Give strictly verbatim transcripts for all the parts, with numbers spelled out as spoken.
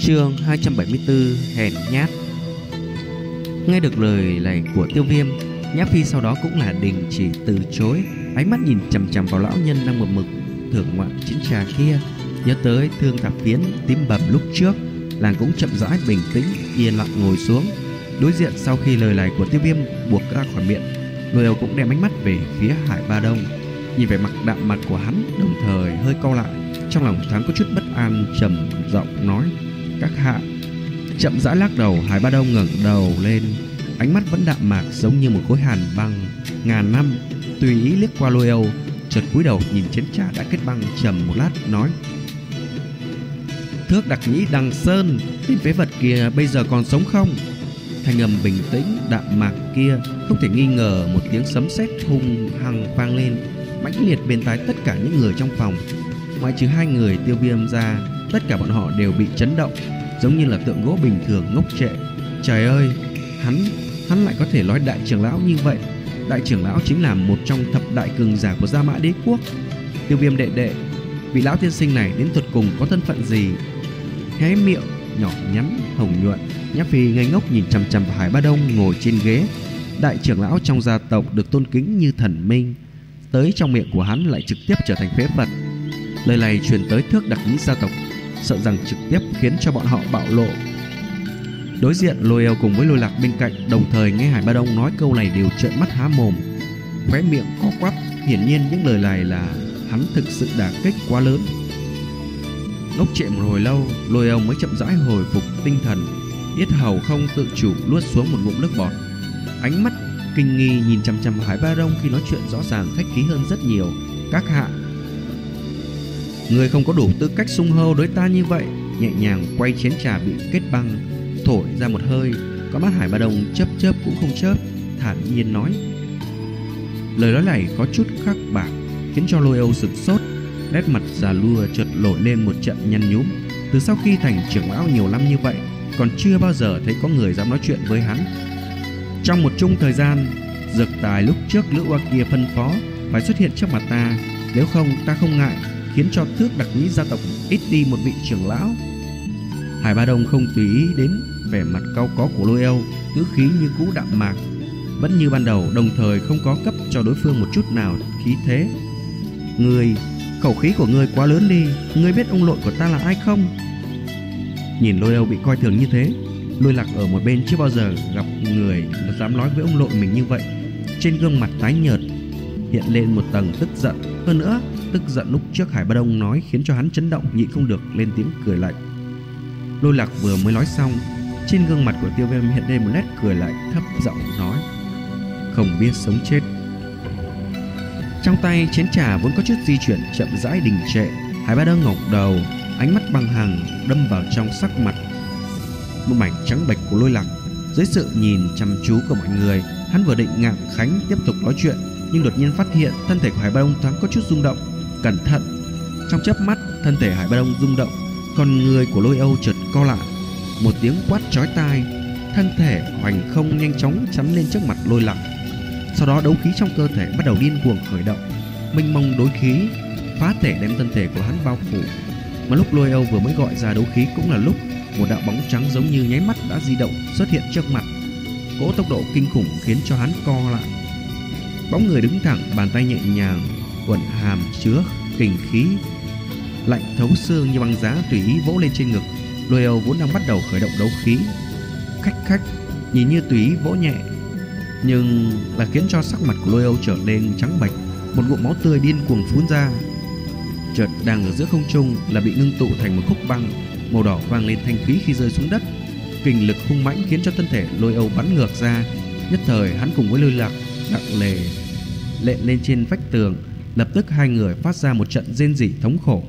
Chương hai trăm bảy mươi tư: Hèn nhát. Nghe được lời này của Tiêu Viêm, Nhã Phi sau đó cũng là đình chỉ từ chối, ánh mắt nhìn chằm chằm vào lão nhân đang một mực thưởng ngoạn chén trà kia. Nhớ tới thương tạp phiến tím bầm lúc trước, nàng cũng chậm rãi bình tĩnh yên lặng ngồi xuống. Đối diện sau khi lời này của Tiêu Viêm buộc ra khỏi miệng, Lôi Âu cũng đem ánh mắt về phía Hải Ba Đông, nhìn vẻ mặt đạm mặt của hắn, đồng thời hơi cau lại, trong lòng thoáng có chút bất an, trầm giọng nói: "Các hạ." Chậm rãi lắc đầu, Hải Ba Đông ngẩng đầu lên, ánh mắt vẫn đạm mạc giống như một khối hàn băng ngàn năm, tùy ý liếc qua Lôi Âu, chợt cúi đầu nhìn chén trà đã kết băng, trầm một lát nói: "Thước Đặc Nhĩ Đằng Sơn, tên phế vật kia bây giờ còn sống không?" Thanh âm bình tĩnh đạm mạc kia không thể nghi ngờ một tiếng sấm sét hung hăng vang lên, mãnh liệt bên tai tất cả những người trong phòng. Ngoại trừ hai người Tiêu Viêm ra, tất cả bọn họ đều bị chấn động, giống như là tượng gỗ bình thường ngốc trệ. Trời ơi, hắn hắn lại có thể nói đại trưởng lão như vậy. Đại trưởng lão chính là một trong thập đại cường giả của Gia Mã Đế quốc. Tiêu Viêm đệ đệ, vị lão tiên sinh này đến tột cùng có thân phận gì? Hé miệng nhỏ nhắn hồng nhuận, Nhã Phi ngây ngốc nhìn chằm chằm vào Hải Ba Đông ngồi trên ghế. Đại trưởng lão trong gia tộc được tôn kính như thần minh, tới trong miệng của hắn lại trực tiếp trở thành phế vật. Lời này truyền tới Thước Đặc Nhĩ gia tộc, sợ rằng trực tiếp khiến cho bọn họ bạo lộ. Đối diện Lôi Âu cùng với Lôi Lạc bên cạnh đồng thời nghe Hải Ba Đông nói câu này đều trợn mắt há mồm, khóe miệng co quắp. Hiển nhiên những lời này là hắn thực sự đả kích quá lớn. Ngốc trệ một hồi lâu, Lôi Âu mới chậm rãi hồi phục tinh thần, yết hầu không tự chủ luốt xuống một ngụm nước bọt. Ánh mắt kinh nghi nhìn chằm chằm Hải Ba Đông khi nói chuyện rõ ràng khách khí hơn rất nhiều. "Các hạ, người không có đủ tư cách xung hô đối ta như vậy." Nhẹ nhàng quay chén trà bị kết băng, thổi ra một hơi, có mắt Hải Ba Đông chớp chớp cũng không chớp, thản nhiên nói. Lời nói này có chút khắc bạc, khiến cho Lôi Âu sửng sốt, nét mặt già lua chợt nổi lên một trận nhăn nhúm. Từ sau khi thành trưởng lão nhiều năm như vậy, còn chưa bao giờ thấy có người dám nói chuyện với hắn. Trong một chung thời gian, dược tài lúc trước Lữ Oa kia phân phó phải xuất hiện trước mặt ta, nếu không ta không ngại khiến cho Thước Đặc Nhĩ gia tộc ít đi một vị trưởng lão. Hải Ba Đông không tùy ý đến vẻ mặt cau có của Lôi Âu, ngữ khí như cũ đạm mạc, vẫn như ban đầu, đồng thời không có cấp cho đối phương một chút nào khí thế. "Ngươi, khẩu khí của ngươi quá lớn đi, ngươi biết ông nội của ta là ai không?" Nhìn Lôi Âu bị coi thường như thế, Lôi Lạc ở một bên chưa bao giờ gặp người dám nói với ông nội mình như vậy, trên gương mặt tái nhợt hiện lên một tầng tức giận. Hơn nữa, tức giận lúc trước Hải Ba Đông nói khiến cho hắn chấn động, nhịn không được lên tiếng cười lạnh. Lôi Lạc vừa mới nói xong, trên gương mặt của Tiêu Viêm hiện lên một nét cười lạnh, thấp giọng nói: "Không biết sống chết." Trong tay chén trà vốn có chút di chuyển chậm rãi đình trệ, Hải Ba Đông ngẩng đầu, ánh mắt băng hằng đâm vào trong sắc mặt một mảnh trắng bệch của Lôi Lạc. Dưới sự nhìn chăm chú của mọi người, hắn vừa định ngạng khánh tiếp tục nói chuyện, nhưng đột nhiên phát hiện thân thể của Hải Ba Đông thoáng có chút rung động. Cẩn thận! Trong chớp mắt, thân thể Hải Ba Đông rung động, con người của Lôi Âu chợt co lại. Một tiếng quát chói tai, thân thể hoành không nhanh chóng chắn lên trước mặt Lôi Lạc. Sau đó đấu khí trong cơ thể bắt đầu điên cuồng khởi động, mênh mông đối khí phá thể đem thân thể của hắn bao phủ. Mà lúc Lôi Âu vừa mới gọi ra đấu khí cũng là lúc một đạo bóng trắng giống như nháy mắt đã di động xuất hiện trước mặt. Cỗ tốc độ kinh khủng khiến cho hắn co lại. Bóng người đứng thẳng, bàn tay nhẹ nhàng uẩn hàm chứa kình khí lạnh thấu xương như băng giá tùy ý vỗ lên trên ngực. Lôi Âu vốn đang bắt đầu khởi động đấu khí, khách khách nhìn như tùy ý vỗ nhẹ, nhưng là khiến cho sắc mặt của Lôi Âu trở nên trắng bệch, một ngụm máu tươi điên cuồng phun ra. Chợt đang ở giữa không trung là bị ngưng tụ thành một khúc băng màu đỏ vang lên thanh thúy khi rơi xuống đất. Kình lực hung mãnh khiến cho thân thể Lôi Âu bắn ngược ra. Nhất thời hắn cùng với Lôi Lạc nặng lề lện lên trên vách tường, lập tức hai người phát ra một trận rên rỉ thống khổ.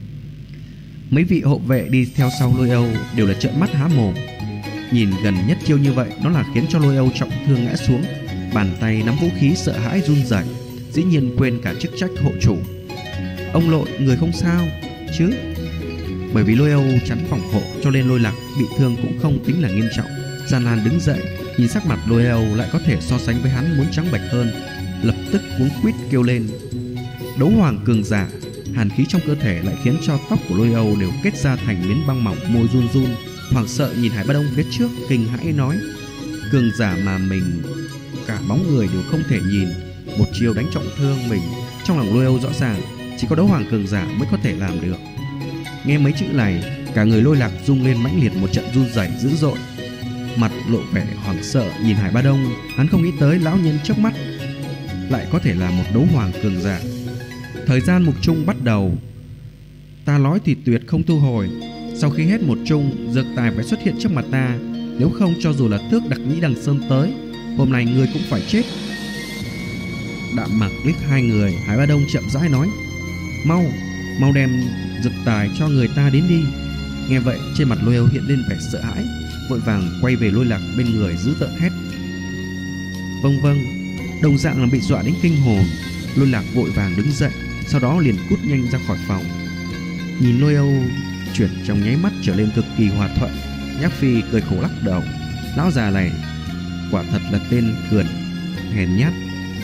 Mấy vị hộ vệ đi theo sau Lôi Âu đều là trợn mắt há mồm. Nhìn gần nhất chiêu như vậy, nó là khiến cho Lôi Âu trọng thương ngã xuống, bàn tay nắm vũ khí sợ hãi run rẩy, dĩ nhiên quên cả chức trách hộ chủ. "Ông nội, người không sao chứ?" Bởi vì Lôi Âu chắn phòng hộ cho nên Lôi Lạc bị thương cũng không tính là nghiêm trọng. Gian nan đứng dậy, nhìn sắc mặt Lôi Âu lại có thể so sánh với hắn muốn trắng bệch hơn, lập tức cuống quýt kêu lên: "Đấu hoàng cường giả, Hàn khí trong cơ thể lại khiến cho tóc của Lôi Âu đều kết ra thành miếng băng mỏng, môi run run, hoảng sợ nhìn Hải Ba Đông phía trước, kinh hãi nói: cường giả mà mình cả bóng người đều không thể nhìn, một chiều đánh trọng thương mình. Trong lòng Lôi Âu rõ ràng chỉ có đấu hoàng cường giả mới có thể làm được. Nghe mấy chữ này, cả người Lôi Lạc rung lên mãnh liệt, một trận run rẩy dữ dội, mặt lộ vẻ hoảng sợ nhìn Hải Ba Đông. Hắn không nghĩ tới lão nhân trước mắt lại có thể là một đấu hoàng cường giả. Thời gian mục chung bắt đầu. Ta nói thì tuyệt không thu hồi. Sau khi hết một chung, dược tài phải xuất hiện trước mặt ta, nếu không cho dù là tước đặc nhĩ đằng sơn tới, hôm nay ngươi cũng phải chết. Đạm Mạc liếc hai người, Hải Ba Đông chậm rãi nói: Mau, mau đem dược tài cho người ta đến đi. Nghe vậy, trên mặt Lôi Âu hiện lên vẻ sợ hãi, vội vàng quay về Lôi Lạc bên người dữ tợn hét: Vâng vâng. Đồng dạng là bị dọa đến kinh hồn, Lôi Lạc vội vàng đứng dậy, sau đó liền cút nhanh ra khỏi phòng. Nhìn Lôi Âu chuyển trong nháy mắt trở lên cực kỳ hòa thuận, Nhã Phi cười khổ lắc đầu. Lão già này quả thật là tên cườn hèn nhát.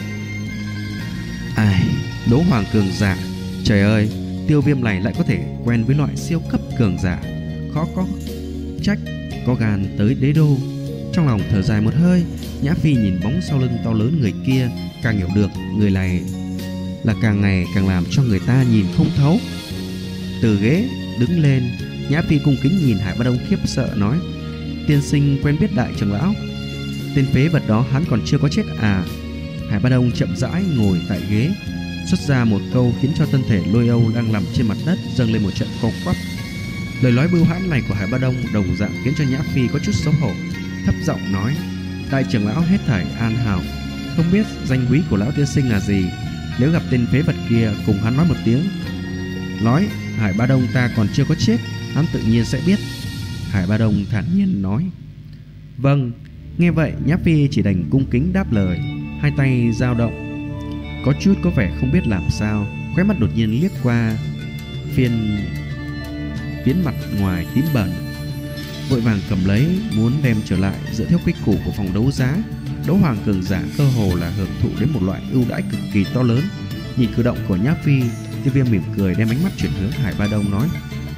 Ai, đấu hoàng cường giả, trời ơi, Tiêu Viêm này lại có thể quen với loại siêu cấp cường giả, khó có trách có gan tới đế đô. Trong lòng thở dài một hơi, Nhã Phi nhìn bóng sau lưng to lớn người kia, càng hiểu được người này là càng ngày càng làm cho người ta nhìn không thấu. Từ ghế đứng lên, Nhã Phi cung kính nhìn Hải Ba Đông khiếp sợ nói: Tiên sinh quen biết đại trưởng lão? Tên phế vật đó hắn còn chưa có chết à? Hải Ba Đông chậm rãi ngồi tại ghế, xuất ra một câu khiến cho thân thể Lôi Âu đang nằm trên mặt đất dâng lên một trận co quắp. Lời nói bưu hãn này của Hải Ba Đông đồng dạng khiến cho Nhã Phi có chút xấu hổ, thấp giọng nói: Đại trưởng lão hết thảy an hảo, không biết danh quý của lão tiên sinh là gì? Nếu gặp tên phế vật kia, cùng hắn nói một tiếng. Nói Hải Ba Đông ta còn chưa có chết, hắn tự nhiên sẽ biết. Hải Ba Đông thản nhiên nói: Vâng. Nghe vậy, Nhã Phi chỉ đành cung kính đáp lời, hai tay dao động, có chút có vẻ không biết làm sao, khóe mắt đột nhiên liếc qua phiên phiến mặt ngoài tím bẩn, vội vàng cầm lấy muốn đem trở lại. Dựa theo quy củ của phòng đấu giá, đấu hoàng cường giả cơ hồ là hưởng thụ đến một loại ưu đãi cực kỳ to lớn. Nhìn cử động của Nhã Phi, Tiêu Viêm mỉm cười đem ánh mắt chuyển hướng Hải Ba Đông nói: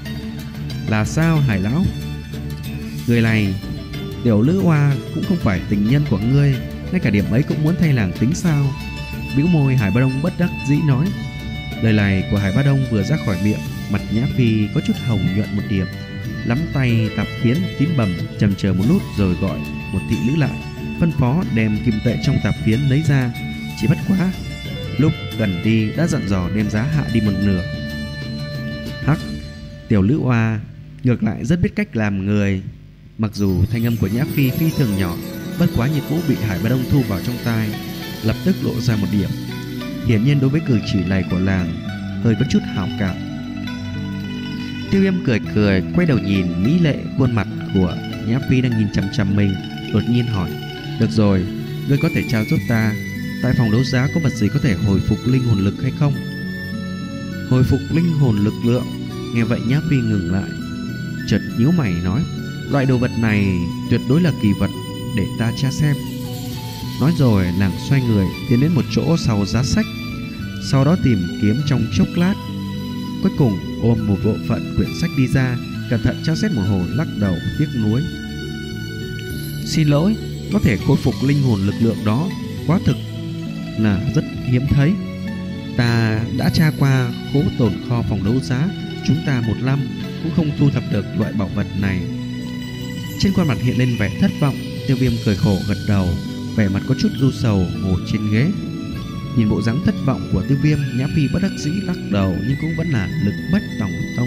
Là sao Hải lão? Người này, tiểu Lữ Hoa cũng không phải tình nhân của ngươi, ngay cả điểm ấy cũng muốn thay làng tính sao? Bĩu môi, Hải Ba Đông bất đắc dĩ nói. Lời này của Hải Ba Đông vừa ra khỏi miệng, mặt Nhã Phi có chút hồng nhuận một điểm, lắm tay tạp phiến tím bầm, trầm chờ một lúc rồi gọi một thị nữ lại, phân phó đem kim tệ trong tạp phiến lấy ra. Chỉ bất quá lúc gần đi đã dặn dò đem giá hạ đi một nửa. Hắc, tiểu Lữ Hoa ngược lại rất biết cách làm người. Mặc dù thanh âm của Nhã Phi phi thường nhỏ, bất quá như cũ bị Hải Ba Đông thu vào trong tai, lập tức lộ ra một điểm. Hiển nhiên đối với cử chỉ này của làng hơi có chút hảo cảm. Tiêu Viêm cười cười, quay đầu nhìn mỹ lệ khuôn mặt của Nhã Phi đang nhìn chằm chằm mình, đột nhiên hỏi: Được rồi, ngươi có thể trao giúp ta, tại phòng đấu giá có vật gì có thể hồi phục linh hồn lực hay không? Hồi phục linh hồn lực lượng? Nghe vậy Nhã Phi ngừng lại, chợt nhíu mày nói: Loại đồ vật này tuyệt đối là kỳ vật, để ta tra xem. Nói rồi nàng xoay người tiến đến một chỗ sau giá sách, sau đó tìm kiếm trong chốc lát, cuối cùng ôm một bộ phận quyển sách đi ra, cẩn thận tra xét một hồi, lắc đầu tiếc nuối: Xin lỗi, có thể khôi phục linh hồn lực lượng đó quá thực là rất hiếm thấy. Ta đã tra qua khố tồn kho phòng đấu giá chúng ta một năm cũng không thu thập được loại bảo vật này. Trên khuôn mặt hiện lên vẻ thất vọng. Tiêu Viêm cười khổ gật đầu, vẻ mặt có chút u sầu ngồi trên ghế. Nhìn bộ dáng thất vọng của Tiêu Viêm, Nhã Phi bất đắc dĩ lắc đầu, nhưng cũng vẫn là lực bất tòng tông.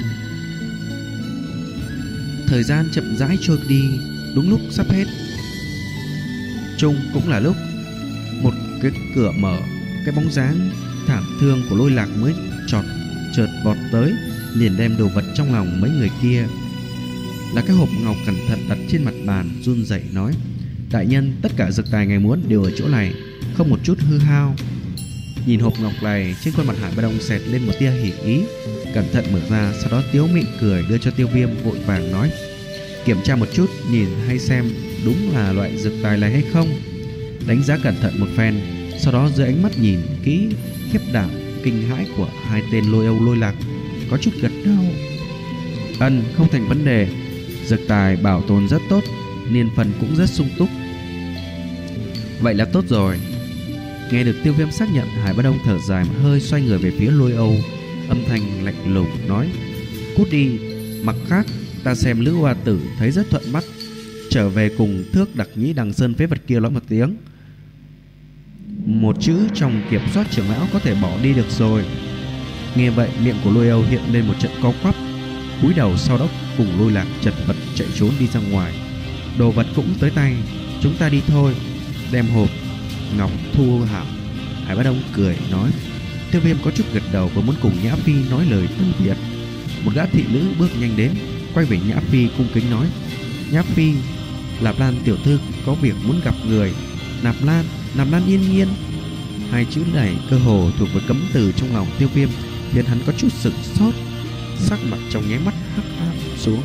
Thời gian chậm rãi trôi đi, đúng lúc sắp hết chung cũng là lúc một cái cửa mở, cái bóng dáng thảm thương của Lôi Lạc mới chọt chợt vọt tới, liền đem đồ vật trong lòng mấy người kia là cái hộp ngọc cẩn thận đặt trên mặt bàn, run rẩy nói: Đại nhân, tất cả dược tài ngài muốn đều ở chỗ này, không một chút hư hao. Nhìn hộp ngọc này, trên khuôn mặt Hải Ba Đông xẹt lên một tia hỉ ý, cẩn thận mở ra, sau đó tiếu mị cười đưa cho Tiêu Viêm, vội vàng nói: Kiểm tra một chút, nhìn hay xem đúng là loại dược tài này hay không. Đánh giá cẩn thận một phen, sau đó dưới ánh mắt nhìn kỹ khiếp đảm kinh hãi của hai tên Lôi Âu Lôi Lạc, có chút gật đầu. Ân, không thành vấn đề. Dược tài bảo tồn rất tốt, niên phần cũng rất sung túc. Vậy là tốt rồi. Nghe được Tiêu Viêm xác nhận, Hải Bá Đông thở dài một hơi, xoay người về phía Lôi Âu, âm thanh lạnh lùng nói: Cút đi. Mặt khác, ta xem Lữ Hoa Tử thấy rất thuận mắt, trở về cùng Thước Đặc Nhĩ Đằng Sơn phế vật kia nói một tiếng. Một chữ trong kiểm soát trưởng lão có thể bỏ đi được rồi. Nghe vậy, miệng của Lôi Âu hiện lên một trận co quắp, cúi đầu sau đó cùng Lôi Lạc chật vật chạy trốn đi ra ngoài. Đồ vật cũng tới tay, chúng ta đi thôi. Đem hộp ngọc thu hảo. Hải Bá Đông cười nói. Tiêu Viêm có chút gật đầu và muốn cùng Nhã Phi nói lời từ biệt. Một gã thị nữ bước nhanh đến, quay về Nhã Phi cung kính nói: Nhã Phi, Lạp Lan tiểu thư có việc muốn gặp người. Nạp Lan, Nạp Lan Yên Nhiên. Hai chữ này cơ hồ thuộc về cấm từ trong lòng Tiêu Viêm, khiến hắn có chút sửng sốt, sắc mặt trong nháy mắt hắc ám xuống.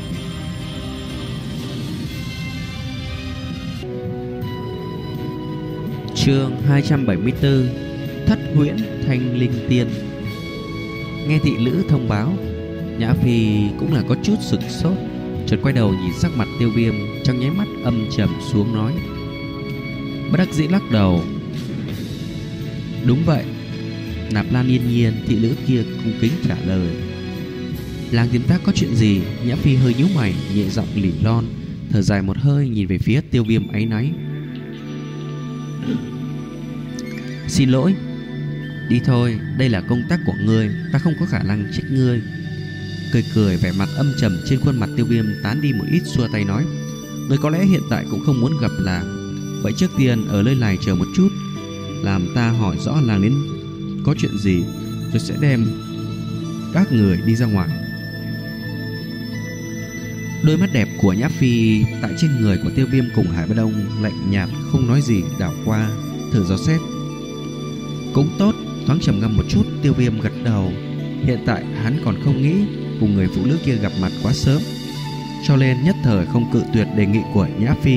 Chương hai trăm bảy mươi tư. Thất Huyễn Thanh Linh Tiên. Nghe thị nữ thông báo, Nhã Phi cũng là có chút sửng sốt, chợt quay đầu nhìn sắc mặt Tiêu Viêm, trong nháy mắt âm trầm xuống nói: Bất đắc dĩ lắc đầu: Đúng vậy. Nạp Lan Yên Nhiên, thị nữ kia cung kính trả lời. Làng tìm ta có chuyện gì? Nhã Phi hơi nhíu mày, nhẹ giọng lỉ lon, thở dài một hơi, nhìn về phía Tiêu Viêm áy náy. Xin lỗi. Đi thôi, đây là công tác của ngươi, ta không có khả năng trách ngươi. Cười cười, vẻ mặt âm trầm trên khuôn mặt Tiêu Viêm tán đi một ít, xua tay nói: Ngươi có lẽ hiện tại cũng không muốn gặp làng, vậy trước tiên ở nơi này chờ một chút, làm ta hỏi rõ làng đến có chuyện gì, rồi sẽ đem các người đi ra ngoài. Đôi mắt đẹp của Nhã Phi tại trên người của Tiêu Viêm cùng Hải Bá Đông lạnh nhạt không nói gì đảo qua, thử dò xét. Cũng tốt. Thoáng trầm ngâm một chút, Tiêu Viêm gật đầu. Hiện tại hắn còn không nghĩ cùng người phụ nữ kia gặp mặt quá sớm, cho nên nhất thời không cự tuyệt đề nghị của Nhã Phi.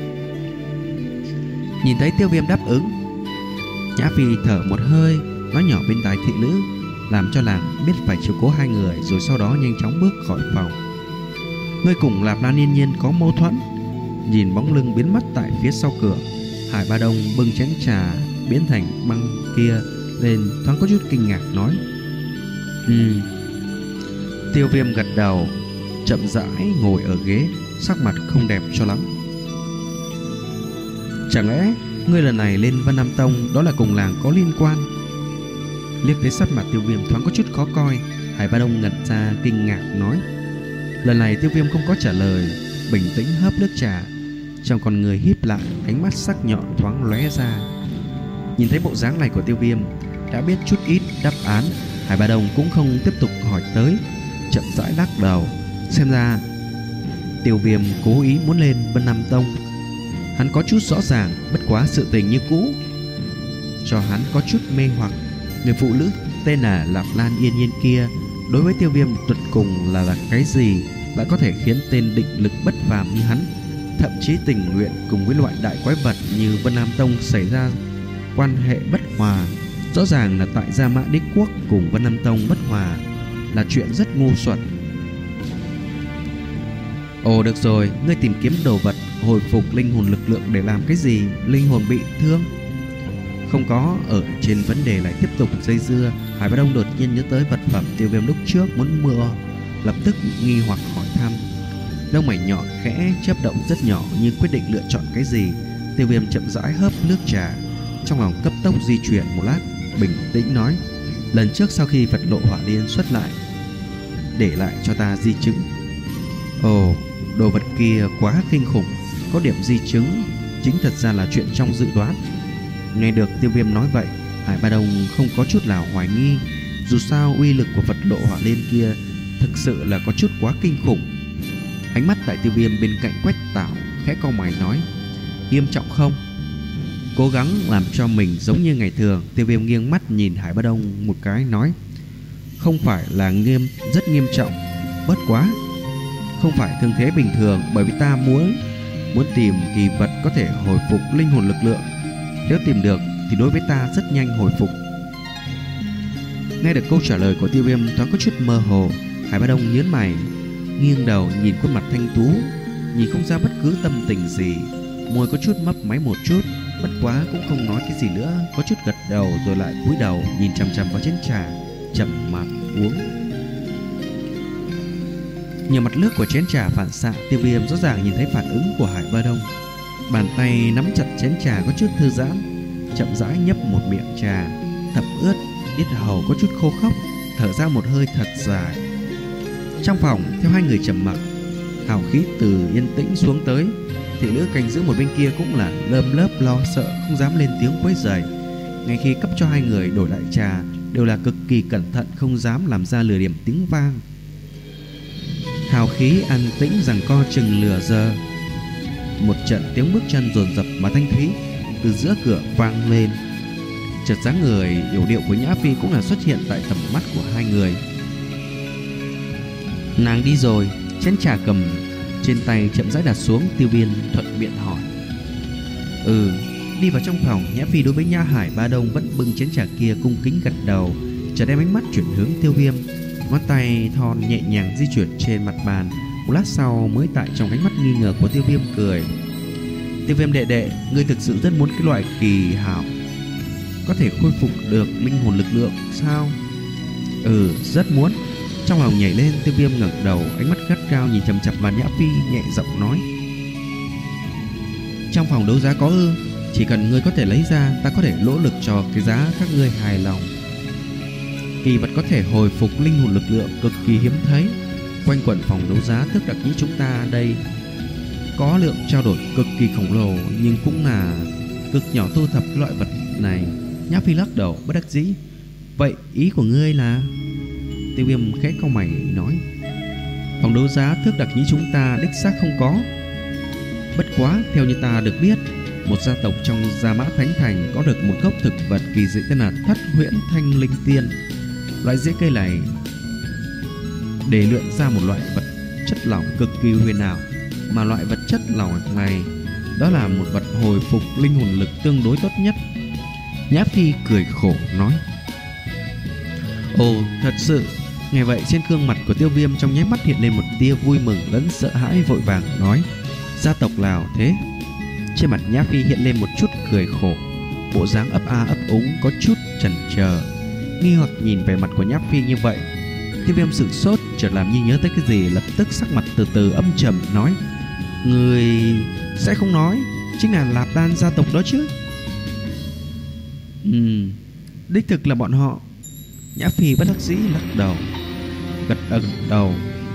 Nhìn thấy Tiêu Viêm đáp ứng, Nhã Phi thở một hơi, nói nhỏ bên tai thị nữ, làm cho làng biết phải chiếu cố hai người, rồi sau đó nhanh chóng bước khỏi phòng. Ngươi cùng Lạp Lan Yên Nhiên có mâu thuẫn? Nhìn bóng lưng biến mất tại phía sau cửa, Hải Bá Đông bưng chén trà biến thành băng kia lên, thoáng có chút kinh ngạc nói: Ừ. Tiêu Viêm gật đầu, chậm rãi ngồi ở ghế, sắc mặt không đẹp cho lắm. Chẳng lẽ ngươi lần này lên Vân Nam Tông đó là cùng làng có liên quan? Liếc thấy sắc mặt Tiêu Viêm thoáng có chút khó coi, Hải Bá Đông ngẩn ra kinh ngạc nói. Lần này Tiêu Viêm không có trả lời, bình tĩnh hớp nước trà, trong con người híp lại, ánh mắt sắc nhọn thoáng lóe ra. Nhìn thấy bộ dáng này của Tiêu Viêm, đã biết chút ít đáp án, Hải Bá Đông cũng không tiếp tục hỏi tới, chậm rãi lắc đầu. Xem ra Tiêu Viêm cố ý muốn lên Vân Nam Tông. Hắn có chút rõ ràng, bất quá sự tình như cũ cho hắn có chút mê hoặc. Người phụ nữ tên là Lạp Lan Yên Nhiên kia đối với Tiêu Viêm tuyệt cùng là là cái gì, lại có thể khiến tên định lực bất phàm như hắn thậm chí tình nguyện cùng với loại đại quái vật như Vân Nam Tông xảy ra quan hệ bất hòa. Rõ ràng là tại Gia Mã Đế Quốc cùng Vân Nam Tông bất hòa là chuyện rất ngu xuẩn. Ồ được rồi, ngươi tìm kiếm đồ vật hồi phục linh hồn lực lượng để làm cái gì? Linh hồn bị thương? Không có. Ở trên vấn đề lại tiếp tục dây dưa, Hải Bá Đông đột nhiên nhớ tới vật phẩm Tiêu Viêm lúc trước muốn mua, lập tức nghi hoặc hỏi thăm. Lông mày nhọn khẽ chớp động rất nhỏ như quyết định lựa chọn cái gì. Tiêu Viêm chậm rãi hớp nước trà, trong lòng cấp tốc di chuyển một lát, bình tĩnh nói: Lần trước sau khi vật lộ hỏa liên xuất lại, để lại cho ta di chứng. Ồ, đồ vật kia quá kinh khủng, có điểm di chứng chính thật ra là chuyện trong dự đoán. Nghe được Tiêu Viêm nói vậy, Hải Bá Đông không có chút nào hoài nghi. Dù sao uy lực của vật lộ hỏa liên kia thực sự là có chút quá kinh khủng. Ánh mắt tại Tiêu Viêm bên cạnh quét tảo, khẽ cau mày nói: Nghiêm trọng không? Cố gắng làm cho mình giống như ngày thường. Tiêu Viêm nghiêng mắt nhìn Hải Bá Đông một cái nói: Không phải là nghiêm, rất nghiêm trọng, bất quá không phải thương thế bình thường, bởi vì ta muốn muốn tìm kỳ vật có thể hồi phục linh hồn lực lượng. Nếu tìm được thì đối với ta rất nhanh hồi phục. Nghe được câu trả lời của Tiêu Viêm thoáng có chút mơ hồ, Hải Ba Đông nhướng mày, nghiêng đầu nhìn khuôn mặt thanh tú, nhìn không ra bất cứ tâm tình gì, môi có chút mấp máy một chút, bất quá cũng không nói cái gì nữa, có chút gật đầu rồi lại cúi đầu nhìn chằm chằm vào chén trà, chậm mặt uống. Nhờ mặt nước của chén trà phản xạ, Tiêu Viêm rõ ràng nhìn thấy phản ứng của Hải Ba Đông. Bàn tay nắm chặt chén trà có chút thư giãn, chậm rãi nhấp một miệng trà, thấm ướt, yết hầu có chút khô khốc, thở ra một hơi thật dài. Trong phòng theo hai người trầm mặc, hào khí từ yên tĩnh xuống tới. Thị nữ canh giữ một bên kia cũng là lơm lớp lo sợ, không dám lên tiếng quấy rầy. Ngay khi cấp cho hai người đổi lại trà, đều là cực kỳ cẩn thận, không dám làm ra lừa điểm tiếng vang. Hào khí an tĩnh rằng co chừng lửa giờ. Một trận tiếng bước chân dồn dập mà thanh thúy từ giữa cửa vang lên. Chợt dáng người yểu điệu của Nhã Phi cũng là xuất hiện tại tầm mắt của hai người. Nàng đi rồi. Chén trà cầm trên tay chậm rãi đặt xuống. Tiêu Viêm thuận miệng hỏi. Ừ. Đi vào trong phòng, Nhã Phi đối với Nhã Hải Ba Đông vẫn bưng chén trà kia cung kính gật đầu, chợt đem ánh mắt chuyển hướng Tiêu Viêm. Ngón tay thon nhẹ nhàng di chuyển trên mặt bàn. Một lát sau mới tại trong ánh mắt nghi ngờ của Tiêu Viêm cười. Tiêu Viêm đệ đệ, ngươi thực sự rất muốn cái loại kỳ hảo có thể khôi phục được linh hồn lực lượng sao? Ừ, rất muốn. Trong lòng nhảy lên, Tiêu Viêm ngẩng đầu, ánh mắt gắt gao nhìn chằm chằm vào Nhã Phi, nhẹ giọng nói. Trong phòng đấu giá có ư? Chỉ cần ngươi có thể lấy ra, ta có thể nỗ lực cho cái giá các ngươi hài lòng. Kỳ vật có thể hồi phục linh hồn lực lượng cực kỳ hiếm thấy. Quanh quẩn phòng đấu giá Thức Đặc Nhĩ chúng ta đây có lượng trao đổi cực kỳ khổng lồ, nhưng cũng là cực nhỏ thu thập cái loại vật này. Nhã Phi lắc đầu bất đắc dĩ. Vậy ý của ngươi là? Tiêu Viêm khẽ cau mày nói. Phòng đấu giá Thức Đặc Nhĩ chúng ta đích xác không có. Bất quá theo như ta được biết, một gia tộc trong Gia Mã Thánh Thành có được một gốc thực vật kỳ dị tên là Thất Huyễn Thanh Linh Tiên. Loại rễ cây này để luyện ra một loại vật chất lỏng cực kỳ huyền ảo, mà loại vật chất lỏng này đó là một vật hồi phục linh hồn lực tương đối tốt nhất. Nhã Phi cười khổ nói. Ồ, thật sự. Nghe vậy, trên gương mặt của Tiêu Viêm trong nháy mắt hiện lên một tia vui mừng lẫn sợ hãi, vội vàng nói. Gia tộc nào thế? Trên mặt Nhã Phi hiện lên một chút cười khổ, bộ dáng ấp a ấp úng, có chút chần chờ. Nghi hoặc nhìn về mặt của Nhã Phi như vậy, Tiêu Viêm sửng sốt, chợt làm như nhớ tới cái gì, lập tức sắc mặt từ từ âm trầm nói. Người sẽ không nói chính là Lạp Đan gia tộc đó chứ? Ừm, đích thực là bọn họ. Nhã Phi bất đắc dĩ lắc đầu, gật gật đầu.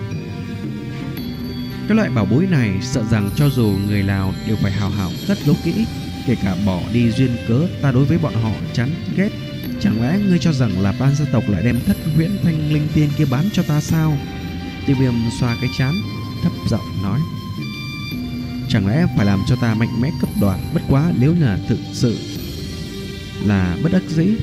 Cái loại bảo bối này sợ rằng cho dù người nào đều phải hào hào cất giấu kỹ, kể cả bỏ đi duyên cớ ta đối với bọn họ chán ghét. Chẳng lẽ ngươi cho rằng là ban gia tộc lại đem Thất Huyễn Thanh Linh Tiên kia bán cho ta sao? Tiêu Viêm xoa cái trán, thấp giọng nói. Chẳng lẽ phải làm cho ta mạnh mẽ cấp đoạt? Bất quá nếu là thực sự là bất đắc dĩ,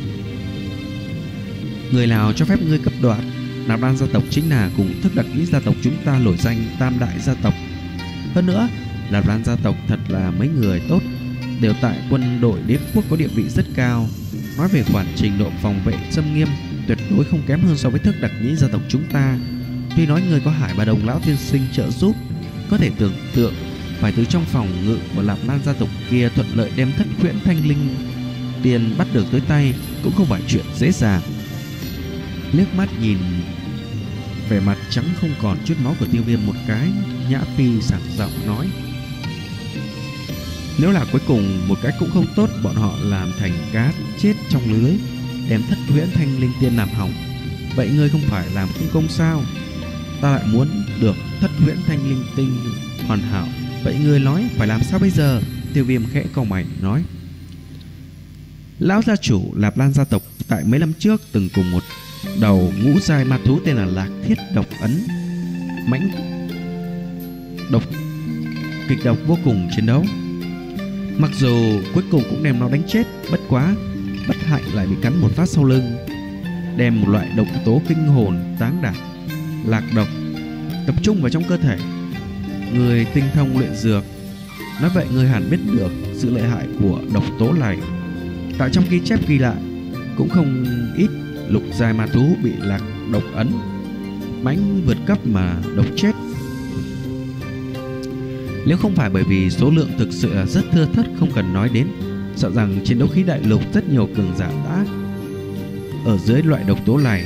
người nào cho phép ngươi cấp đoạt? Nạp Đan gia tộc chính là cùng Thức Đặc Nhĩ gia tộc chúng ta nổi danh tam đại gia tộc. Hơn nữa, Nạp Đan gia tộc thật là mấy người tốt, đều tại quân đội đế quốc có địa vị rất cao. Nói về khoản trình độ phòng vệ xâm nghiêm, tuyệt đối không kém hơn so với Thức Đặc Nhĩ gia tộc chúng ta. Tuy nói người có Hải Bà Đồng lão tiên sinh trợ giúp, có thể tưởng tượng phải từ trong phòng ngự của Nạp Đan gia tộc kia thuận lợi đem Thất Huyễn Thanh Linh Tiên bắt được tới tay cũng không phải chuyện dễ dàng. Liếc mắt nhìn vẻ mặt trắng không còn chút máu của Tiêu Viêm một cái, Nhã Phi sảng giọng nói. Nếu là cuối cùng một cái cũng không tốt, bọn họ làm thành cá chết trong lưới, đem Thất Huyễn Thanh Linh Tiên làm hỏng, vậy ngươi không phải làm không công sao? Ta lại muốn được Thất Huyễn Thanh Linh Tinh hoàn hảo, vậy ngươi nói phải làm sao bây giờ? Tiêu Viêm khẽ cau mày nói. Lão gia chủ Lạp Lan gia tộc tại mấy năm trước từng cùng một đầu ngũ giai ma thú tên là Lạc Thiết Độc Ấn mãnh độc kịch độc vô cùng chiến đấu. Mặc dù cuối cùng cũng đem nó đánh chết, bất quá bất hạnh lại bị cắn một phát sau lưng, đem một loại độc tố kinh hồn táng đả lạc độc tập trung vào trong cơ thể. Người tinh thông luyện dược, nói vậy người hẳn biết được sự lợi hại của độc tố này. Tại trong ghi chép ghi lại cũng không ít lục giai ma thú bị lạc độc ấn mãnh vượt cấp mà độc chết. Nếu không phải bởi vì số lượng thực sự là rất thưa thớt không cần nói đến, sợ rằng trên đấu khí đại lục rất nhiều cường giả đã ở dưới loại độc tố này.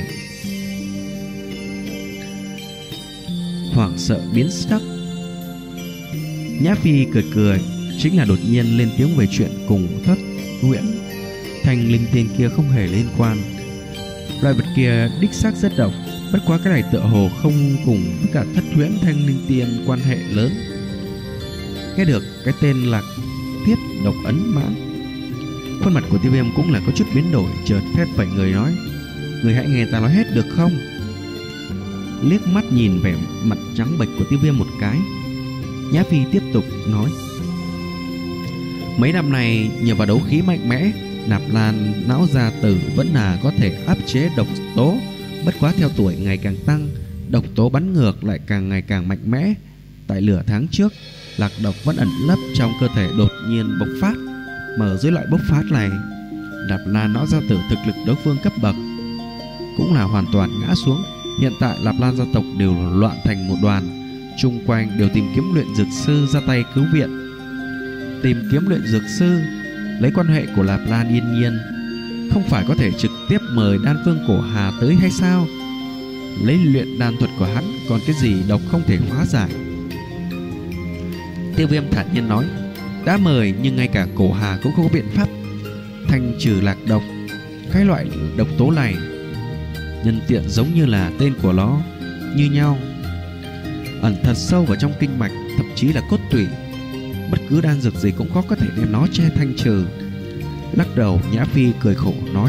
Hoảng sợ biến sắc, Nhã Phi cười cười, chính là đột nhiên lên tiếng về chuyện cùng Thất Huyễn Thanh Linh Tiên kia không hề liên quan. Loại vật kia đích xác rất độc, bất quá cái này tựa hồ không cùng với cả Thất Huyễn Thanh Linh Tiên quan hệ lớn. Nghe được cái tên Lạc Thiết độc ấn mãn, khuôn mặt của Tiêu Viêm cũng là có chút biến đổi, chợt phép vẩy người nói: "Người hãy nghe ta nói hết được không?" Liếc mắt nhìn vẻ mặt trắng bệch của Tiêu Viêm một cái, Nhã Phi tiếp tục nói: "Mấy năm này nhờ vào đấu khí mạnh mẽ, Nạp Lan lão gia tử vẫn là có thể áp chế độc tố, bất quá theo tuổi ngày càng tăng, độc tố bắn ngược lại càng ngày càng mạnh mẽ. Tại lửa tháng trước, lạc độc vẫn ẩn lấp trong cơ thể đột nhiên bộc phát, mà ở dưới loại bộc phát này, Nạp Lan lão gia tử thực lực đối phương cấp bậc cũng là hoàn toàn ngã xuống. Hiện tại Nạp Lan gia tộc đều loạn thành một đoàn, chung quanh đều tìm kiếm luyện dược sư ra tay cứu viện. Tìm kiếm luyện dược sư, lấy quan hệ của Nạp Lan Yên Nhiên, không phải có thể trực tiếp mời đan phương Cổ Hà tới hay sao? Lấy luyện đan thuật của hắn, còn cái gì độc không thể hóa giải?" Tiêu Viêm thản nhiên nói: "Đã mời nhưng ngay cả Cổ Hà cũng không có biện pháp thanh trừ lạc độc. Cái loại độc tố này nhân tiện giống như là tên của nó như nhau, ẩn thật sâu vào trong kinh mạch, thậm chí là cốt tủy. Bất cứ đan dược gì cũng khó có thể đem nó che thanh trừ." Lắc đầu, Nhã Phi cười khổ nói: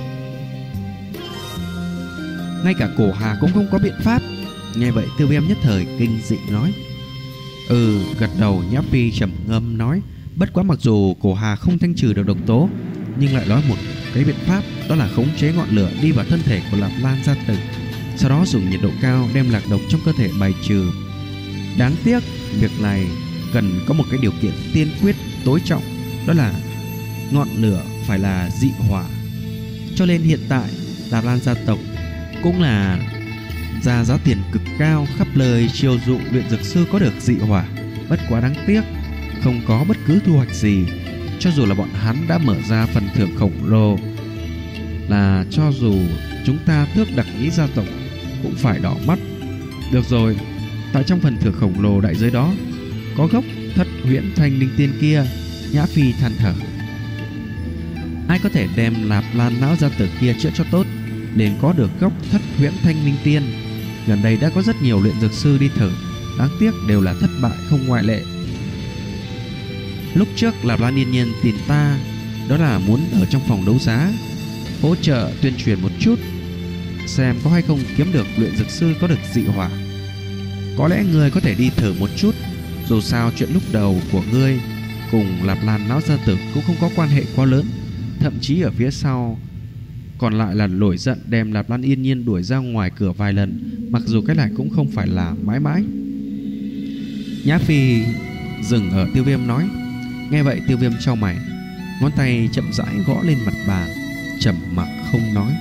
"Ngay cả Cổ Hà cũng không có biện pháp?" Nghe vậy Tiêu Viêm nhất thời kinh dị nói: "Ừ." Gật đầu, Nhã Phi trầm ngâm nói: "Bất quá mặc dù Cổ Hà không thanh trừ được độc tố, nhưng lại nói một cái biện pháp, đó là khống chế ngọn lửa đi vào thân thể của Nạp Lan gia tử, sau đó dùng nhiệt độ cao đem lạc độc trong cơ thể bài trừ. Đáng tiếc việc này cần có một cái điều kiện tiên quyết tối trọng, đó là ngọn lửa phải là dị hỏa. Cho nên hiện tại Nạp Lan gia tộc cũng là ra giá tiền cực cao, khắp lời chiêu dụ luyện dược sư có được dị hỏa. Bất quá đáng tiếc không có bất cứ thu hoạch gì. Cho dù là bọn hắn đã mở ra phần thưởng khổng lồ, là cho dù chúng ta Thước Đặc Nhĩ gia tộc cũng phải đỏ mắt. Được rồi, tại trong phần thưởng khổng lồ đại giới đó có gốc Thất Huyễn Thanh Linh Tiên kia." Nhã Phi than thở: "Ai có thể đem Nạp Lan lão gia tử kia chữa cho tốt, nên có được gốc Thất Huyễn Thanh Linh Tiên. Gần đây đã có rất nhiều luyện dược sư đi thử, đáng tiếc đều là thất bại không ngoại lệ. Lúc trước Nạp Lan Yên Nhiên tìm ta, đó là muốn ở trong phòng đấu giá hỗ trợ tuyên truyền một chút, xem có hay không kiếm được luyện dược sư có được dị hỏa. Có lẽ ngươi có thể đi thử một chút, dù sao chuyện lúc đầu của ngươi cùng Nạp Lan lão gia tử cũng không có quan hệ quá lớn, thậm chí ở phía sau còn lại là nổi giận đem Nạp Lan Yên Nhiên đuổi ra ngoài cửa vài lần, mặc dù cái này cũng không phải là mãi mãi." Nhã Phi dừng ở Tiêu Viêm nói. Nghe vậy Tiêu Viêm chau mày, ngón tay chậm rãi gõ lên mặt bàn, trầm mặc không nói.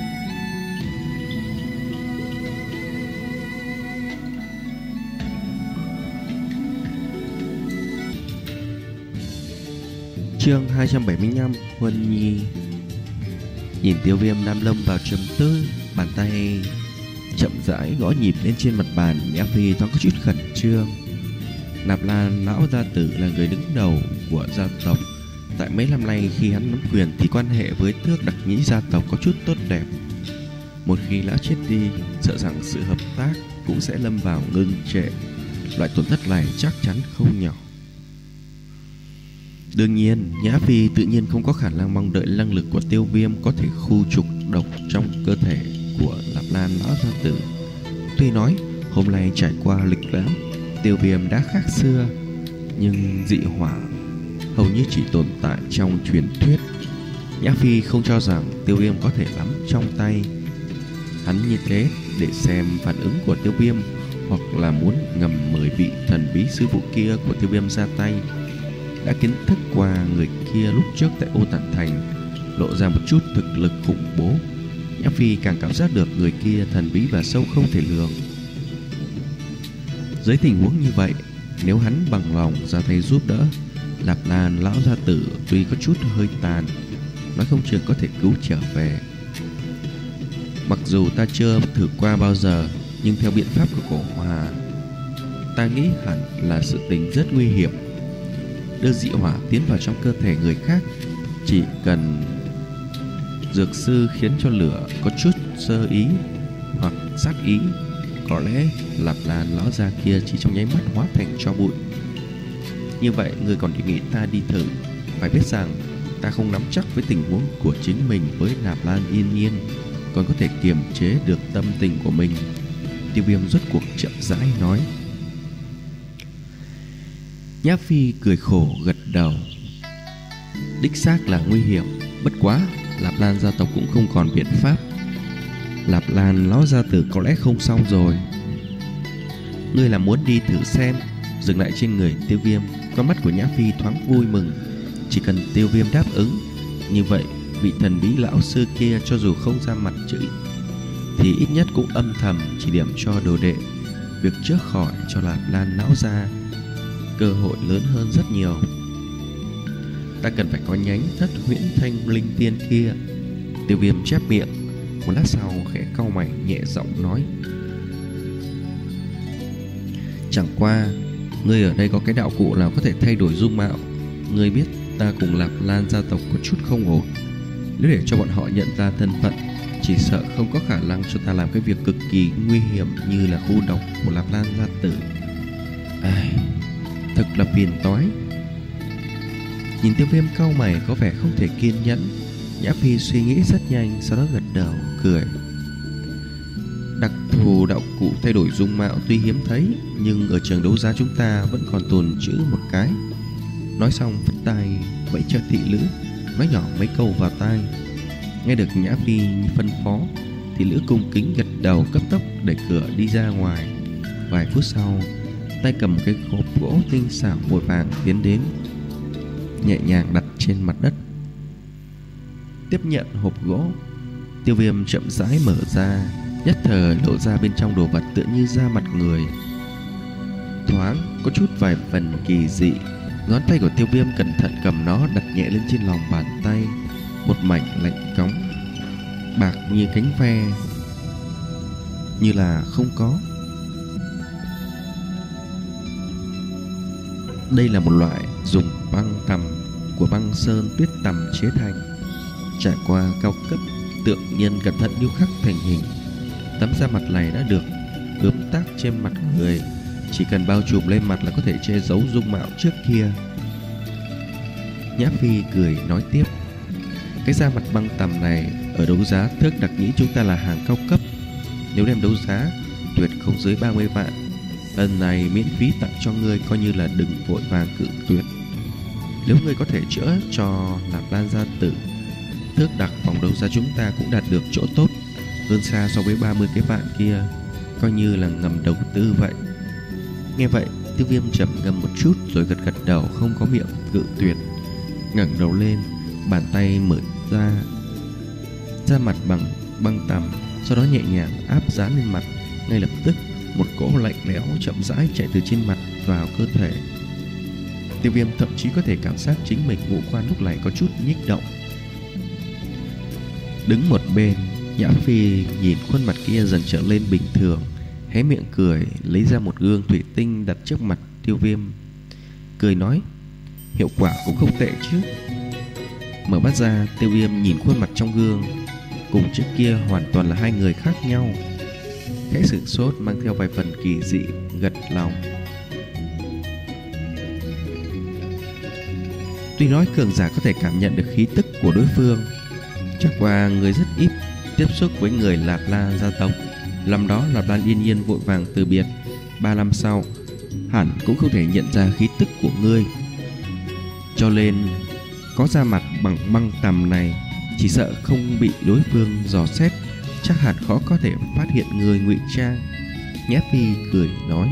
Chương hai trăm bảy mươi lăm, Huân Nhi. Nhìn Tiêu Viêm đang lâm vào trầm tư, bàn tay chậm rãi gõ nhịp lên trên mặt bàn, Nhã Phi thoáng có chút khẩn trương. Nạp Lan lão gia tử là người đứng đầu của gia tộc. Tại mấy năm nay khi hắn nắm quyền thì quan hệ với Thước Đặc Nhĩ gia tộc có chút tốt đẹp. Một khi lão chết đi, sợ rằng sự hợp tác cũng sẽ lâm vào ngưng trệ. Loại tổn thất này chắc chắn không nhỏ. Đương nhiên, Nhã Phi tự nhiên không có khả năng mong đợi năng lực của Tiêu Viêm có thể khu trục độc trong cơ thể của Nạp Lan lão gia tử. Tuy nói hôm nay trải qua lịch lãm, Tiêu Viêm đã khác xưa, nhưng dị hỏa hầu như chỉ tồn tại trong truyền thuyết. Nhã Phi không cho rằng Tiêu Viêm có thể nắm trong tay. Hắn như thế để xem phản ứng của Tiêu Viêm, hoặc là muốn ngầm mời vị thần bí sư phụ kia của Tiêu Viêm ra tay. Đã kiến thức qua người kia lúc trước tại Ô Tản Thành lộ ra một chút thực lực khủng bố, Nhã Phi càng cảm giác được người kia thần bí và sâu không thể lường. Dưới tình huống như vậy, nếu hắn bằng lòng ra tay giúp đỡ, Lạp Lan lão gia tử tuy có chút hơi tàn, nói không chừng có thể cứu trở về. Mặc dù ta chưa thử qua bao giờ, nhưng theo biện pháp của cổ hòa, ta nghĩ hẳn là sự tình rất nguy hiểm. Đưa dị hỏa tiến vào trong cơ thể người khác, chỉ cần dược sư khiến cho lửa có chút sơ ý hoặc sát ý, có lẽ Lạp Lan lão già kia chỉ trong nháy mắt hóa thành tro bụi. Như vậy người còn đề nghị ta đi thử, phải biết rằng ta không nắm chắc với tình huống của chính mình với Lạp Lan Yên Nhiên, còn có thể kiềm chế được tâm tình của mình. Tiêu Viêm rốt cuộc chậm rãi nói. Nhã Phi cười khổ gật đầu. Đích xác là nguy hiểm, bất quá Lạp Lan gia tộc cũng không còn biện pháp. Lạp Lan lão gia tử có lẽ không xong rồi. Ngươi là muốn đi thử xem? Dừng lại trên người Tiêu Viêm, con mắt của Nhã Phi thoáng vui mừng. Chỉ cần Tiêu Viêm đáp ứng, như vậy vị thần bí lão sư kia cho dù không ra mặt chửi thì ít nhất cũng âm thầm chỉ điểm cho đồ đệ, việc chữa khỏi cho Lạp Lan lão gia cơ hội lớn hơn rất nhiều. Ta cần phải có nhánh thất huyễn thanh linh tiên kia. Tiêu Viêm chép miệng, một lát sau khẽ cau mày nhẹ giọng nói. Chẳng qua ngươi ở đây có cái đạo cụ nào có thể thay đổi dung mạo. Ngươi biết ta cùng Lạp Lan gia tộc có chút không ổn, nếu để cho bọn họ nhận ra thân phận, chỉ sợ không có khả năng cho ta làm cái việc cực kỳ nguy hiểm như là khu độc của Lạp Lan gia tử. Ai, thật là phiền toái. Nhìn Tiêu Viêm cau mày có vẻ không thể kiên nhẫn, Nhã Phi suy nghĩ rất nhanh, sau đó gật đầu cười. Đặc thù đạo cụ thay đổi dung mạo tuy hiếm thấy, nhưng ở trường đấu giá chúng ta vẫn còn tồn trữ một cái. Nói xong vứt tay vẫy cho thị nữ, nói nhỏ mấy câu vào tai. Nghe được Nhã Phi phân phó, thị nữ cung kính gật đầu, cấp tốc đẩy cửa đi ra ngoài. Vài phút sau, tay cầm cái hộp gỗ tinh xảo vội vàng tiến đến, nhẹ nhàng đặt trên mặt đất. Tiếp nhận hộp gỗ, Tiêu Viêm chậm rãi mở ra, nhất thời lộ ra bên trong đồ vật tựa như da mặt người, thoáng có chút vài phần kỳ dị. Ngón tay của Tiêu Viêm cẩn thận cầm nó, đặt nhẹ lên trên lòng bàn tay. Một mảnh lạnh cóng, bạc như cánh ve, như là không có. Đây là một loại dùng băng tằm của băng sơn tuyết tằm chế thành, trải qua cao cấp, tượng nhân cẩn thận điêu khắc thành hình. Tấm da mặt này đã được ướp tác trên mặt người, chỉ cần bao trùm lên mặt là có thể che giấu dung mạo trước kia. Nhã Phi cười nói tiếp. Cái da mặt băng tằm này ở đấu giá thước đặc nghĩ chúng ta là hàng cao cấp, nếu đem đấu giá tuyệt không dưới ba mươi vạn. Lần này miễn phí tặng cho ngươi, coi như là đừng vội vàng cự tuyệt. Nếu ngươi có thể chữa cho Lạp Lan gia tử, thước đặc phòng đấu giá chúng ta cũng đạt được chỗ tốt hơn xa so với ba mươi cái vạn kia, coi như là ngầm đầu tư vậy. Nghe vậy, Tiêu Viêm trầm ngâm một chút rồi gật gật đầu, không có miệng cự tuyệt. Ngẩng đầu lên, bàn tay mở ra, da mặt bằng băng tằm, sau đó nhẹ nhàng áp dán lên mặt. Ngay lập tức, một cỗ lạnh lẽo chậm rãi chạy từ trên mặt vào cơ thể. Tiêu Viêm thậm chí có thể cảm giác chính mình ngũ quan lúc này có chút nhích động. Đứng một bên, Nhã Phi nhìn khuôn mặt kia dần trở lên bình thường, hé miệng cười, lấy ra một gương thủy tinh đặt trước mặt Tiêu Viêm, cười nói, hiệu quả cũng không tệ chứ. Mở mắt ra, Tiêu Viêm nhìn khuôn mặt trong gương, cùng trước kia hoàn toàn là hai người khác nhau. Khẽ sửng sốt mang theo vài phần kỳ dị, gật lòng. Tuy nói cường giả có thể cảm nhận được khí tức của đối phương, chẳng qua người rất ít tiếp xúc với người Lạp Lan gia tộc. Năm đó Lạp Lan Yên Nhiên vội vàng từ biệt, ba năm sau hẳn cũng không thể nhận ra khí tức của ngươi. Cho nên có da mặt bằng băng tằm này, chỉ sợ không bị đối phương dò xét, chắc hẳn khó có thể phát hiện người ngụy trang. Nhã Phi cười nói.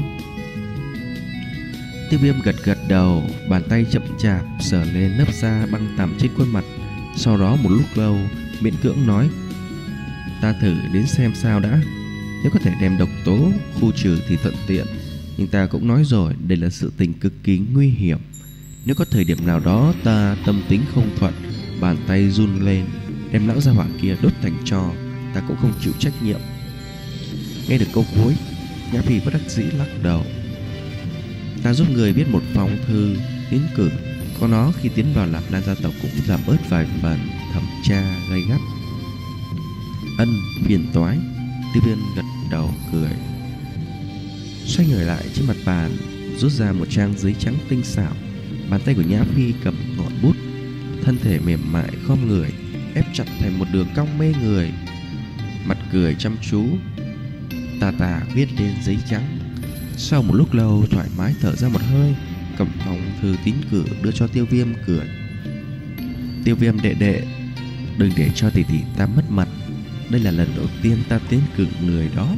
Tiêu Viêm gật gật đầu, bàn tay chậm chạp sờ lên lớp da băng tằm trên khuôn mặt, sau đó một lúc lâu miễn cưỡng nói, ta Ta thử đến xem sao đã. Nếu có thể đem độc tố khu trừ thì thuận tiện, nhưng ta cũng nói rồi, đây là sự tình cực kỳ nguy hiểm. Nếu có thời điểm nào đó ta tâm tính không thuận, bàn tay run lên, đem lão gia hỏa kia đốt thành tro, ta cũng không chịu trách nhiệm. Nghe được câu cuối, Nhã Phi bất đắc dĩ lắc đầu. Ta giúp người viết một phong thư tiến cử, có nó khi tiến vào Lạp Lan gia tộc cũng giảm bớt vài phần thẩm tra gay gắt. Ân, phiền toái. Tiêu Viêm gật đầu cười, xoay người lại trên mặt bàn, rút ra một trang giấy trắng tinh xảo. Bàn tay của Nhã Phi cầm ngọn bút, thân thể mềm mại khom người, ép chặt thành một đường cong mê người, mặt cười chăm chú, tà tà viết lên giấy trắng. Sau một lúc lâu thoải mái thở ra một hơi, cầm phong thư tín cử đưa cho Tiêu Viêm cười. Tiêu Viêm đệ đệ, đừng để cho tỷ tỷ ta mất mặt. Đây là lần đầu tiên ta tiến cử người đó.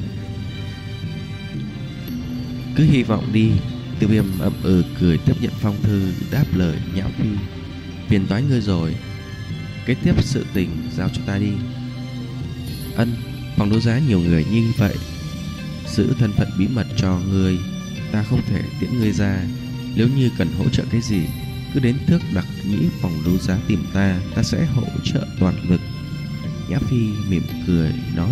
Cứ hy vọng đi. Tiêu Viêm ậm ừ cười tiếp nhận phong thư, đáp lời Nhã Phi. Phiền toái ngươi rồi, kế tiếp sự tình giao cho ta đi. Ân, phòng đấu giá nhiều người như vậy, giữ thân phận bí mật cho ngươi, ta không thể tiễn ngươi ra. Nếu như cần hỗ trợ cái gì, cứ đến Thước Đặc Nhĩ phòng đấu giá tìm ta, ta sẽ hỗ trợ toàn lực. Nhã Phi mỉm cười nói.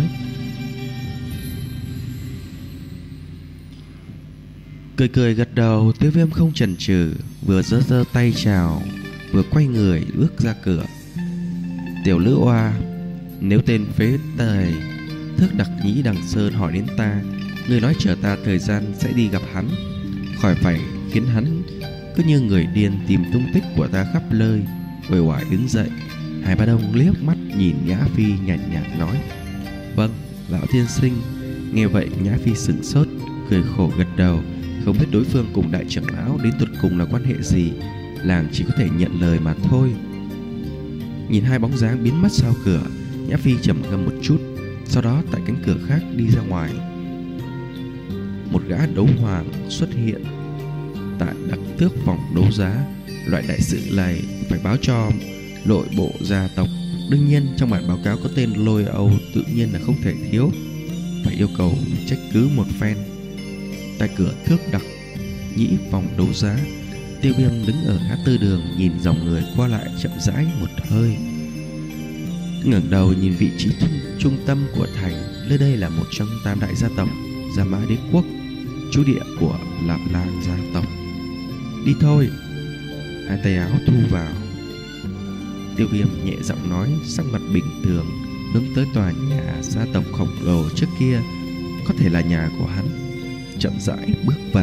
Cười cười gật đầu, Tiêu Viêm không chần chừ, vừa giơ giơ tay chào, vừa quay người bước ra cửa. Tiểu Lữ Oa, nếu tên phế tài Thước Đặc Nhĩ Đằng Sơn hỏi đến ta, ngươi nói chờ ta thời gian sẽ đi gặp hắn, khỏi phải khiến hắn cứ như người điên tìm tung tích của ta khắp nơi. Uể oải đứng dậy, Hải Ba Đông liếc mắt nhìn Nhã Phi nhàn nhạt, nhạt nói. Vâng, lão tiên sinh. Nghe vậy Nhã Phi sửng sốt, cười khổ gật đầu. Không biết đối phương cùng đại trưởng lão đến tột cùng là quan hệ gì, làng chỉ có thể nhận lời mà thôi. Nhìn hai bóng dáng biến mất sau cửa, Nhã Phi trầm ngâm một chút, sau đó tại cánh cửa khác đi ra ngoài. Một gã đấu hoàng xuất hiện tại Đặc Tước phòng đấu giá. Loại đại sự này phải báo cho nội bộ gia tộc. Đương nhiên trong bản báo cáo có tên Lôi Âu tự nhiên là không thể thiếu, phải yêu cầu trách cứ một phen. Tại cửa Thước Đặc Nhĩ phòng đấu giá, Tiêu Viêm đứng ở ngã tư đường, nhìn dòng người qua lại chậm rãi một hơi. Ngẩng đầu nhìn vị trí trung, trung tâm của thành, nơi đây là một trong tam đại gia tộc Gia Mã Đế Quốc, trú địa của Lạp Lan gia tộc. Đi thôi. Hai tay áo thu vào, Tiêu Viêm nhẹ giọng nói, sắc mặt bình thường, hướng tới tòa nhà gia tộc khổng lồ trước kia, có thể là nhà của hắn, chậm rãi bước vào.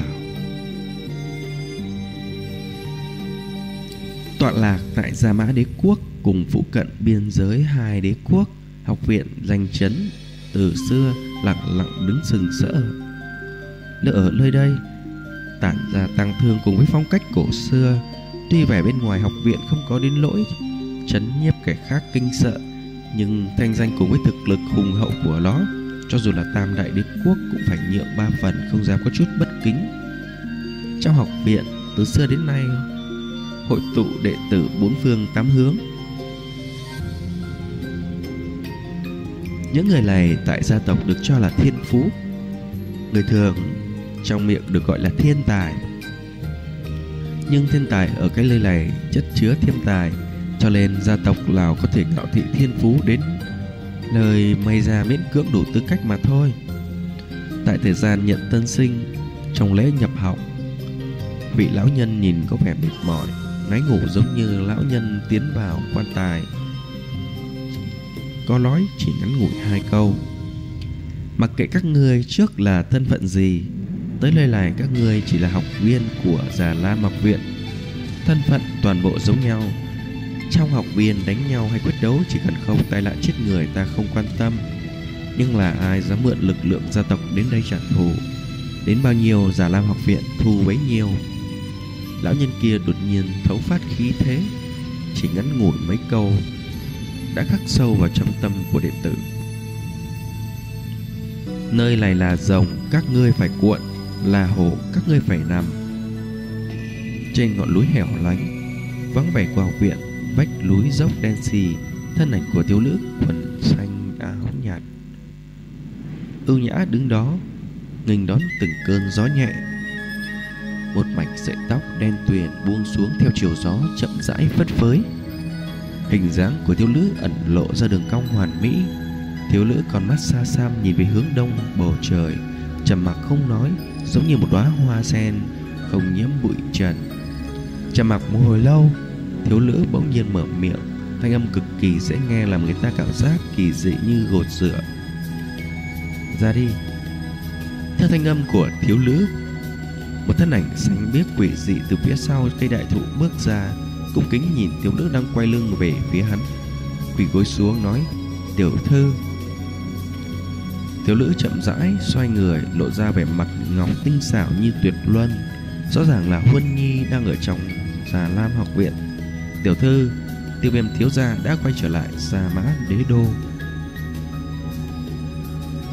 Tọa lạc tại Gia Mã Đế Quốc cùng phụ cận biên giới hai đế quốc, học viện danh chấn từ xưa lặng lặng đứng sừng sỡ. Nơi ở nơi đây tản ra tang thương cùng với phong cách cổ xưa. Tuy vẻ bên ngoài học viện không có đến lỗi chấn nhiếp kẻ khác kinh sợ, nhưng thanh danh cùng với thực lực hùng hậu của nó, cho dù là tam đại đế quốc cũng phải nhượng ba phần, không dám có chút bất kính. Trong học viện từ xưa đến nay hội tụ đệ tử bốn phương tám hướng. Những người này tại gia tộc được cho là thiên phú, người thường trong miệng được gọi là thiên tài. Nhưng thiên tài ở cái nơi này chất chứa thiên tài, cho nên gia tộc nào có thể ngạo thị thiên phú đến lời may ra miễn cưỡng đủ tư cách mà thôi. Tại thời gian nhận tân sinh, trong lễ nhập học, vị lão nhân nhìn có vẻ mệt mỏi, ngáy ngủ giống như lão nhân tiến vào quan tài. Có nói chỉ ngắn ngủi hai câu: mặc kệ các ngươi trước là thân phận gì, tới nơi này các ngươi chỉ là học viên của Già Lam học viện, thân phận toàn bộ giống nhau. Trong học viên đánh nhau hay quyết đấu, chỉ cần không tai nạn chết người ta không quan tâm. Nhưng là ai dám mượn lực lượng gia tộc đến đây trả thù, đến bao nhiêu Già Lam học viện thu bấy nhiêu. Lão nhân kia đột nhiên thấu phát khí thế, chỉ ngắn ngủi mấy câu đã khắc sâu vào trong tâm của đệ tử. Nơi này là rồng, các ngươi phải cuộn; là hổ, các ngươi phải nằm. Trên ngọn núi hẻo lánh vắng vẻ của học viện, vách núi dốc đen xì, thân ảnh của thiếu nữ quần xanh áo nhạt ưu nhã đứng đó nghênh đón từng cơn gió nhẹ. Một mảnh sợi tóc đen tuyền buông xuống theo chiều gió chậm rãi phất phới. Hình dáng của thiếu nữ ẩn lộ ra đường cong hoàn mỹ. Thiếu nữ con mắt xa xăm nhìn về hướng đông bầu trời, trầm mặc không nói, giống như một đóa hoa sen không nhiễm bụi trần. Trầm mặc một hồi lâu, thiếu nữ bỗng nhiên mở miệng, thanh âm cực kỳ dễ nghe làm người ta cảm giác kỳ dị như gột rửa. Ra đi. Theo thanh âm của thiếu nữ, một thân ảnh xanh biếc quỷ dị từ phía sau cây đại thụ bước ra, cung kính nhìn thiếu nữ đang quay lưng về phía hắn, quỳ gối xuống nói: "Tiểu thư." Thiếu nữ chậm rãi xoay người, lộ ra vẻ mặt ngọc tinh xảo như tuyệt luân, rõ ràng là Huân Nhi đang ở trong Già Lam học viện. "Tiểu thư, Tiêu Viêm thiếu gia đã quay trở lại Sa Mã Đế đô."